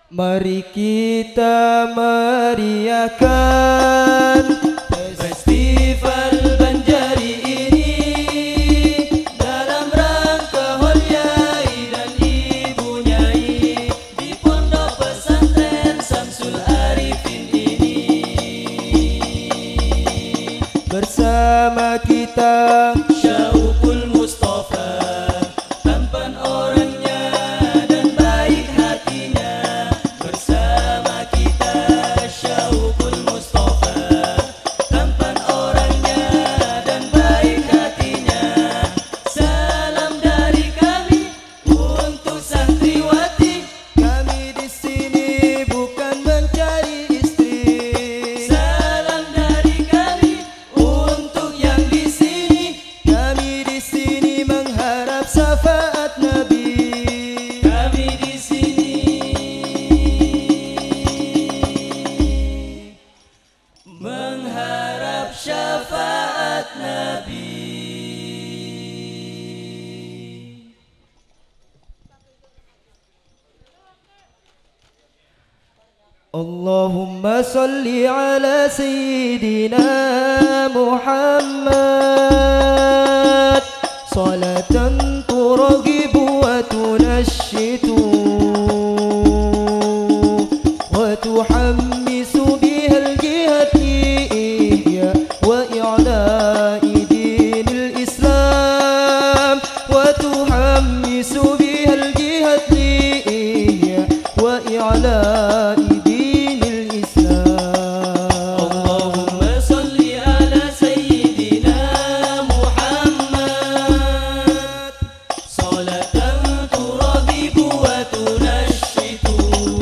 Mari kita meriahkan Festival Banjari ini dalam rangka Hol Yai dan Ibu Nyai di Pondok Pesantren Samsul Arifin ini. Bersama kita Syauqul Mustafa, tampan orangnya dan baik hatinya. Bersama kita Syauqul Mustafa, tampan orangnya dan baik hatinya. Salam dari kami untuk santriwati, kami di sini bukan mencari istri. Salam dari kami untuk yang di sini, kami di sini mengharap syafaat Nabi. Kami di sini mengharap syafaat Nabi. Allahumma salli ala Sayyidina Muhammad salatan turaghibu wa tunashitu wa tuhammisu biha al-jihati ihya wa i'la'i dinil Islam, wa tuhammisu biha al-jihati ihya wa i'la'i dinil Islam. Allahumma salli ala Sayyidina Muhammad salatan turaghibu wa tunashitu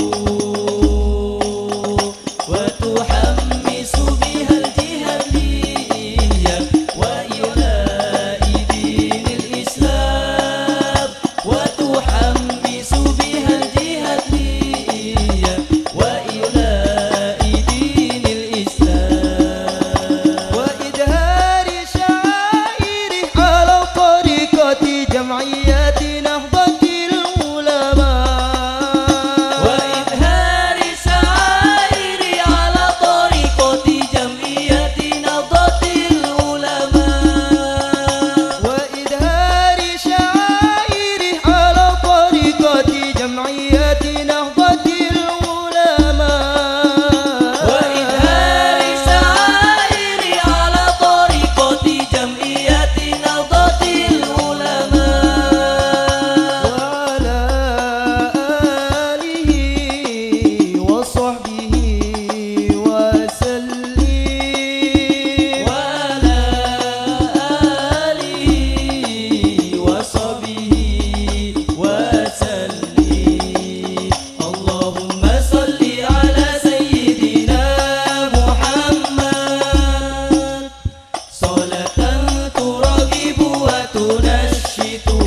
wa tuhammisu biha al-jihati ihya wa i'la'i dinil Islam, wa tuhammisu biha al-jihati ihya wa i'la'i dinil Islam, wa idhari syairi ala tariqati jam'iyati nahdatil ulama, wa idhari syairi ala tariqati jam'iyati nahdatil ulama, wa idhari syairi ala tariqati jam'iyati nahdatil ulama, wa idhari syairi ala tariqati jam'iyati nahdatil ulama, wa ala alihi wa sahbihi wa sallim, wa ala alihi wa sahbihi wa sallim. Allahumma salli ala Sayyidina Muhammad salatan turaghibu wa tunashitu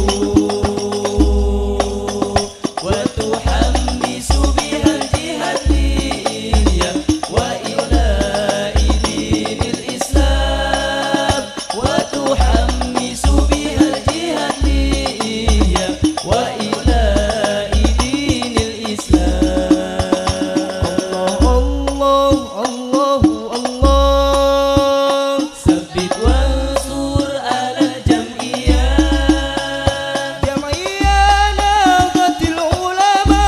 wa tuhammisu biha al-jihati ihya wa i'la'i dinil Islam, wa tuhammisu biha al-jihati ihya wa i'la'i dinil Islam. Allah Allah Allah, sabbit wansur ala jam'iyah nahdatil ulama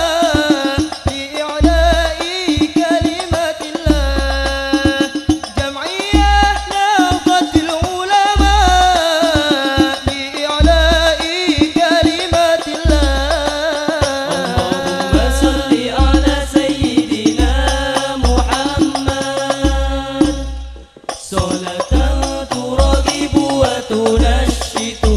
li'i'la'i kalimatillah, jam'iyah nahdatil ulama li'i'la'i kalimatillah. Allahumma salli ala Sayyidina Muhammad salatan turaghibu wa tunashitu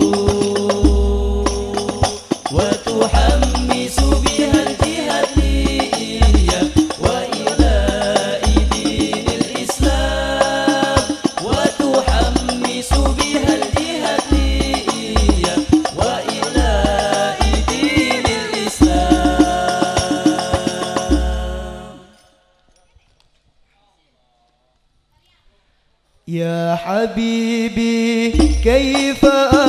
wa tuhammisu biha al-jihati ihya wa i'la'i dinil Islam, wa tuhammisu biha al-jihati ihya wa i'la'i dinil Islam. يا حبيبي كيف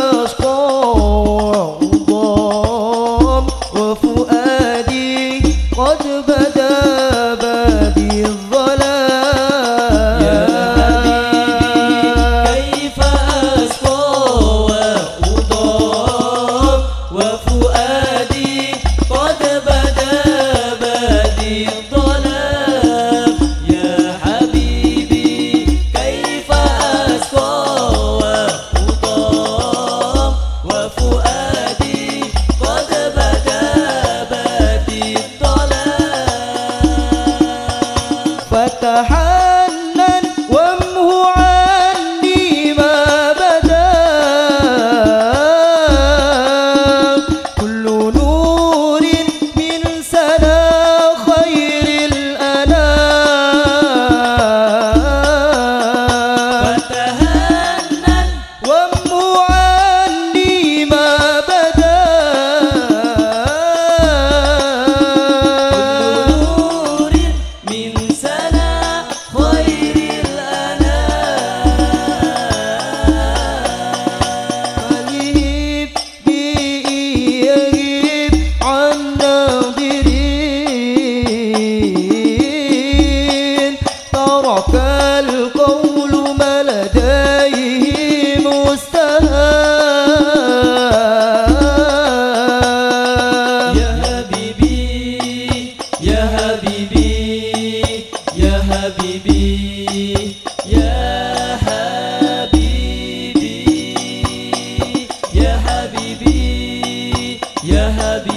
أشقى ضام وفؤادي يا حبيبي